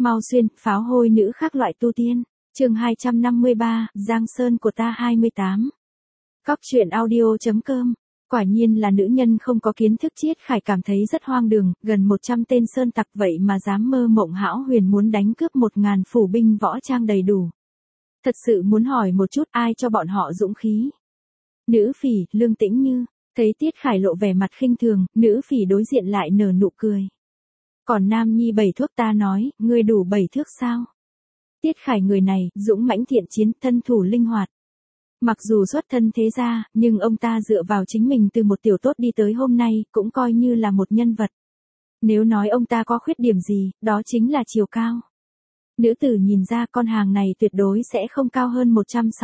Mau xuyên, pháo hôi nữ khác loại tu tiên. Chương 253, Giang Sơn của ta 28. Cóc truyện audio.com. Quả nhiên là nữ nhân không có kiến thức. Triết Khải cảm thấy rất hoang đường, gần 100 tên sơn tặc vậy mà dám mơ mộng hão huyền muốn đánh cướp 1000 phủ binh võ trang đầy đủ. Thật sự muốn hỏi một chút ai cho bọn họ dũng khí. Nữ phỉ, Lương Tĩnh Như, thấy Tiết Khải lộ vẻ mặt khinh thường, nữ phỉ đối diện lại nở nụ cười. Còn Nam Nhi 7 thước ta nói, ngươi đủ 7 thước sao? Tiết Khải người này, dũng mãnh thiện chiến, thân thủ linh hoạt. Mặc dù xuất thân thế gia, nhưng ông ta dựa vào chính mình từ một tiểu tốt đi tới hôm nay, cũng coi như là một nhân vật. Nếu nói ông ta có khuyết điểm gì, đó chính là chiều cao. Nữ tử nhìn ra con hàng này tuyệt đối sẽ không cao hơn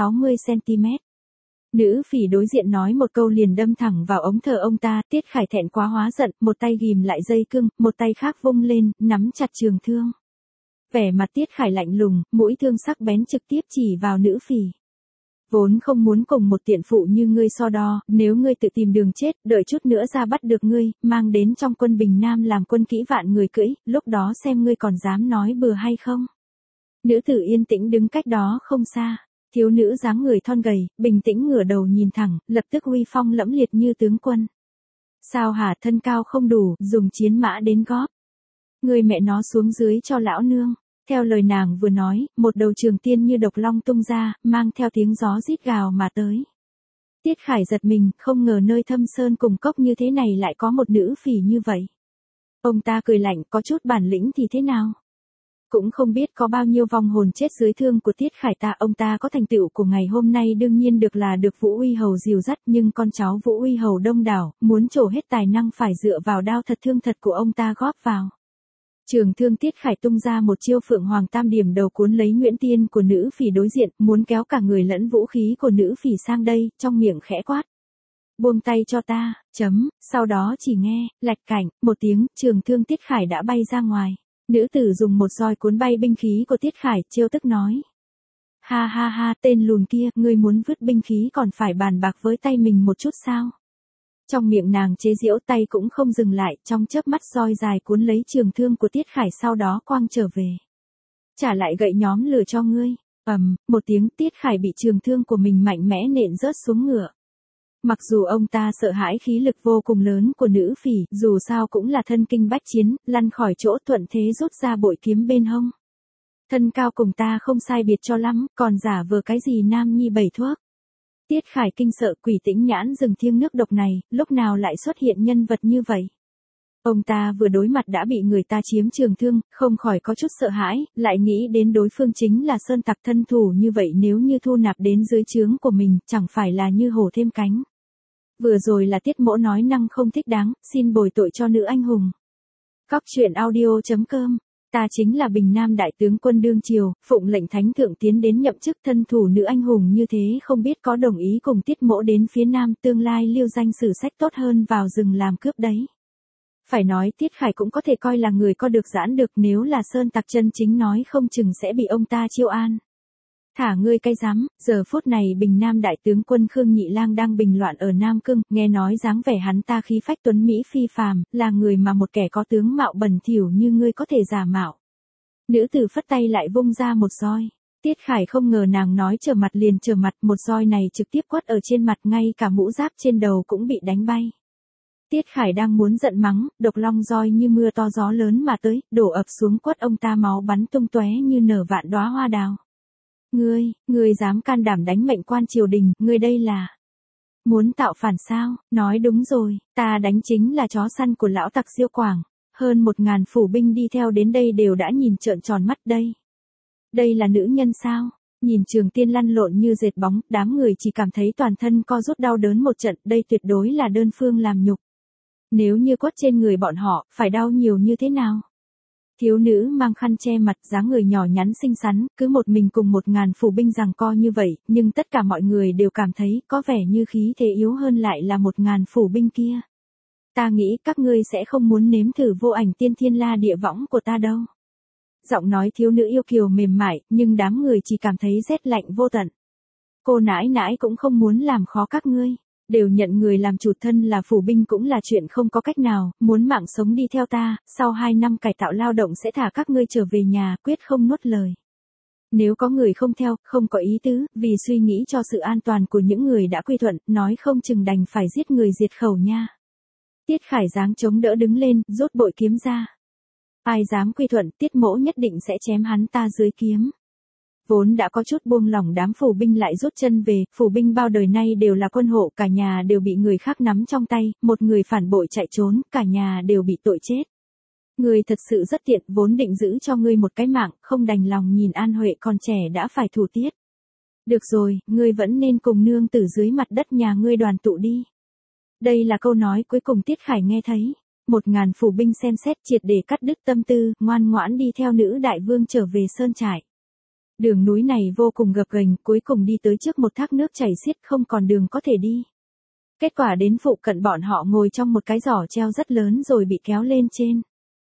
160cm. Nữ phỉ đối diện nói một câu liền đâm thẳng vào ống thở ông ta. Tiết Khải thẹn quá hóa giận, một tay ghìm lại dây cương, một tay khác vung lên, nắm chặt trường thương. Vẻ mặt Tiết Khải lạnh lùng, mũi thương sắc bén trực tiếp chỉ vào nữ phỉ. Vốn không muốn cùng một tiện phụ như ngươi so đo, nếu ngươi tự tìm đường chết, đợi chút nữa ra bắt được ngươi, mang đến trong quân Bình Nam làm quân kỹ vạn người cưỡi, lúc đó xem ngươi còn dám nói bừa hay không. Nữ tử yên tĩnh đứng cách đó không xa. Thiếu nữ dáng người thon gầy, bình tĩnh ngửa đầu nhìn thẳng, lập tức uy phong lẫm liệt như tướng quân. Sao hả, thân cao không đủ, dùng chiến mã đến góp. Người mẹ nó xuống dưới cho lão nương. Theo lời nàng vừa nói, một đầu trường tiên như độc long tung ra, mang theo tiếng gió rít gào mà tới. Tiết Khải giật mình, không ngờ nơi thâm sơn cùng cốc như thế này lại có một nữ phỉ như vậy. Ông ta cười lạnh, có chút bản lĩnh thì thế nào? Cũng không biết có bao nhiêu vong hồn chết dưới thương của Tiết Khải ta. Ông ta có thành tựu của ngày hôm nay đương nhiên được là được Vũ Uy Hầu dìu dắt, nhưng con cháu Vũ Uy Hầu đông đảo, muốn trổ hết tài năng phải dựa vào đao thật thương thật của ông ta góp vào. Trường thương Tiết Khải tung ra một chiêu Phượng Hoàng Tam Điểm đầu cuốn lấy Nguyễn Tiên của nữ phỉ đối diện, muốn kéo cả người lẫn vũ khí của nữ phỉ sang đây, trong miệng khẽ quát. Buông tay cho ta, sau đó chỉ nghe, lạch cảnh, một tiếng, trường thương Tiết Khải đã bay ra ngoài. Nữ tử dùng một roi cuốn bay binh khí của Tiết Khải, trêu tức nói. Ha ha ha, tên lùn kia, ngươi muốn vứt binh khí còn phải bàn bạc với tay mình một chút sao? Trong miệng nàng chế giễu, tay cũng không dừng lại, trong chớp mắt roi dài cuốn lấy trường thương của Tiết Khải, sau đó quăng trở về. Trả lại gậy nhóm lửa cho ngươi. Một tiếng, Tiết Khải bị trường thương của mình mạnh mẽ nện rớt xuống ngựa. Mặc dù ông ta sợ hãi khí lực vô cùng lớn của nữ phỉ, dù sao cũng là thân kinh bách chiến, lăn khỏi chỗ thuận thế rút ra bội kiếm bên hông. Thân cao cùng ta không sai biệt cho lắm, còn giả vờ cái gì Nam Nhi 7 thước. Tiết Khải kinh sợ, Quỷ Tĩnh Nhãn rừng thiêng nước độc này, lúc nào lại xuất hiện nhân vật như vậy. Ông ta vừa đối mặt đã bị người ta chiếm trường thương, không khỏi có chút sợ hãi, lại nghĩ đến đối phương chính là sơn tặc thân thủ như vậy, nếu như thu nạp đến dưới trướng của mình, chẳng phải là như hổ thêm cánh. Vừa rồi là Tiết mỗ nói năng không thích đáng, xin bồi tội cho nữ anh hùng. Cóc truyện audio.com. Ta chính là Bình Nam đại tướng quân đương triều, phụng lệnh thánh thượng tiến đến nhậm chức, thân thủ nữ anh hùng như thế không biết có đồng ý cùng Tiết mỗ đến phía Nam, tương lai lưu danh sử sách tốt hơn vào rừng làm cướp đấy. Phải nói Tiết Khải cũng có thể coi là người có được giãn được, nếu là sơn tặc chân chính nói không chừng sẽ bị ông ta chiêu an. Thả ngươi cái rắm. Giờ phút này Bình Nam đại tướng quân Khương Nhị Lang đang bình loạn ở Nam Cương, nghe nói dáng vẻ hắn ta khí phách tuấn mỹ phi phàm, là người mà một kẻ có tướng mạo bẩn thỉu như ngươi có thể giả mạo. Nữ tử phất tay lại vung ra một roi. Tiết Khải không ngờ nàng nói trở mặt liền trở mặt, một roi này trực tiếp quất ở trên mặt, ngay cả mũ giáp trên đầu cũng bị đánh bay. Tiết Khải đang muốn giận mắng, độc long roi như mưa to gió lớn mà tới, đổ ập xuống quất ông ta, máu bắn tung tóe như nở vạn đóa hoa đào. Ngươi dám can đảm đánh mệnh quan triều đình, ngươi đây là muốn tạo phản sao? Nói đúng rồi, ta đánh chính là chó săn của lão tặc Diêu Quảng, hơn 1000 phủ binh đi theo đến đây đều đã nhìn trợn tròn mắt đây. Đây là nữ nhân sao? Nhìn trường tiên lăn lộn như dệt bóng, đám người chỉ cảm thấy toàn thân co rút đau đớn một trận, đây tuyệt đối là đơn phương làm nhục. Nếu như quất trên người bọn họ, phải đau nhiều như thế nào? Thiếu nữ mang khăn che mặt, dáng người nhỏ nhắn xinh xắn, cứ một mình cùng 1000 phủ binh giằng co như vậy, nhưng tất cả mọi người đều cảm thấy có vẻ như khí thế yếu hơn lại là 1000 phủ binh kia. Ta nghĩ các ngươi sẽ không muốn nếm thử vô ảnh tiên thiên la địa võng của ta đâu. Giọng nói thiếu nữ yêu kiều mềm mại, nhưng đám người chỉ cảm thấy rét lạnh vô tận. Cô nãi nãi cũng không muốn làm khó các ngươi. Đều nhận người làm chủ thân là phủ binh cũng là chuyện không có cách nào, muốn mạng sống đi theo ta, sau 2 năm cải tạo lao động sẽ thả các ngươi trở về nhà, quyết không nuốt lời. Nếu có người không theo, không có ý tứ, vì suy nghĩ cho sự an toàn của những người đã quy thuận, nói không chừng đành phải giết người diệt khẩu nha. Tiết Khải giáng chống đỡ đứng lên, rút bội kiếm ra. Ai dám quy thuận, Tiết mỗ nhất định sẽ chém hắn ta dưới kiếm. Vốn đã có chút buông lỏng, đám phủ binh lại rút chân về, phủ binh bao đời nay đều là quân hộ, cả nhà đều bị người khác nắm trong tay, một người phản bội chạy trốn, cả nhà đều bị tội chết. Ngươi thật sự rất tiện, vốn định giữ cho ngươi một cái mạng, không đành lòng nhìn An Huệ còn trẻ đã phải thủ tiết. Được rồi, ngươi vẫn nên cùng nương tử dưới mặt đất nhà ngươi đoàn tụ đi. Đây là câu nói cuối cùng Tiết Khải nghe thấy. 1000 phủ binh xem xét triệt để cắt đứt tâm tư, ngoan ngoãn đi theo nữ đại vương trở về sơn trại. Đường núi này vô cùng gập ghềnh, cuối cùng đi tới trước một thác nước chảy xiết, không còn đường có thể đi. Kết quả đến phụ cận bọn họ ngồi trong một cái giỏ treo rất lớn rồi bị kéo lên trên.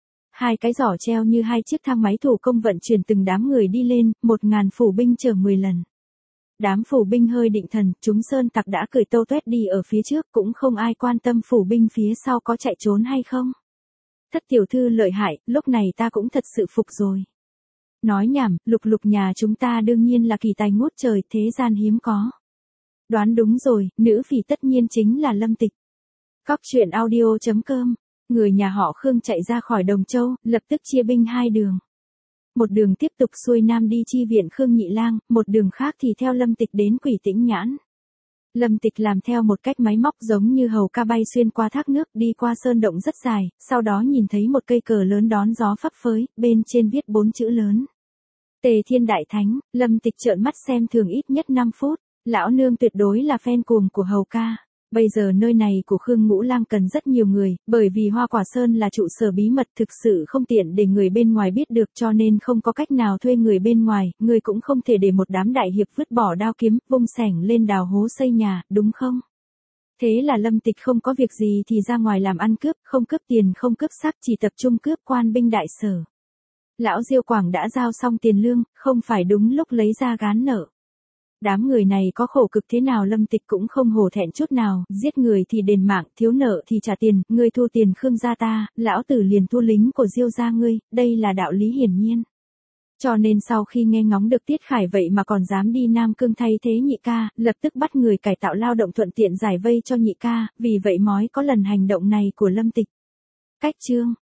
2 cái giỏ treo như 2 chiếc thang máy thủ công vận chuyển từng đám người đi lên, 1000 phủ binh chở 10 lần. Đám phủ binh hơi định thần, chúng sơn tặc đã cười tâu tuét đi ở phía trước, cũng không ai quan tâm phủ binh phía sau có chạy trốn hay không. Thất tiểu thư lợi hại, lúc này ta cũng thật sự phục rồi. Nói nhảm, Lục Lục nhà chúng ta đương nhiên là kỳ tài ngút trời, thế gian hiếm có. Đoán đúng rồi, nữ phỉ tất nhiên chính là Lâm Tịch. Cóc truyện audio.com. Người nhà họ Khương chạy ra khỏi Đồng Châu, lập tức chia binh 2 đường. Một đường tiếp tục xuôi nam đi chi viện Khương Nhị Lang, một đường khác thì theo Lâm Tịch đến Quỷ Tĩnh Nhãn. Lâm Tịch làm theo một cách máy móc giống như hầu ca bay xuyên qua thác nước, đi qua sơn động rất dài, sau đó nhìn thấy một cây cờ lớn đón gió phấp phới, bên trên viết 4 chữ lớn. Tề Thiên Đại Thánh. Lâm Tịch trợn mắt xem thường ít nhất 5 phút, lão nương tuyệt đối là fan cuồng của hầu ca. Bây giờ nơi này của Khương Ngũ Lang cần rất nhiều người, bởi vì Hoa Quả Sơn là trụ sở bí mật thực sự không tiện để người bên ngoài biết được, cho nên không có cách nào thuê người bên ngoài, người cũng không thể để một đám đại hiệp vứt bỏ đao kiếm, vung xẻng lên đào hố xây nhà, đúng không? Thế là Lâm Tịch không có việc gì thì ra ngoài làm ăn cướp, không cướp tiền không cướp xác, chỉ tập trung cướp quan binh đại sở. Lão Diêu Quảng đã giao xong tiền lương, không phải đúng lúc lấy ra gán nợ. Đám người này có khổ cực thế nào Lâm Tịch cũng không hổ thẹn chút nào, giết người thì đền mạng, thiếu nợ thì trả tiền, ngươi thu tiền Khương gia ta, lão tử liền thu lính của Diêu gia ngươi, đây là đạo lý hiển nhiên. Cho nên sau khi nghe ngóng được Tiết Khải vậy mà còn dám đi Nam Cương thay thế nhị ca, lập tức bắt người cải tạo lao động thuận tiện giải vây cho nhị ca, vì vậy mới có lần hành động này của Lâm Tịch. Cách chương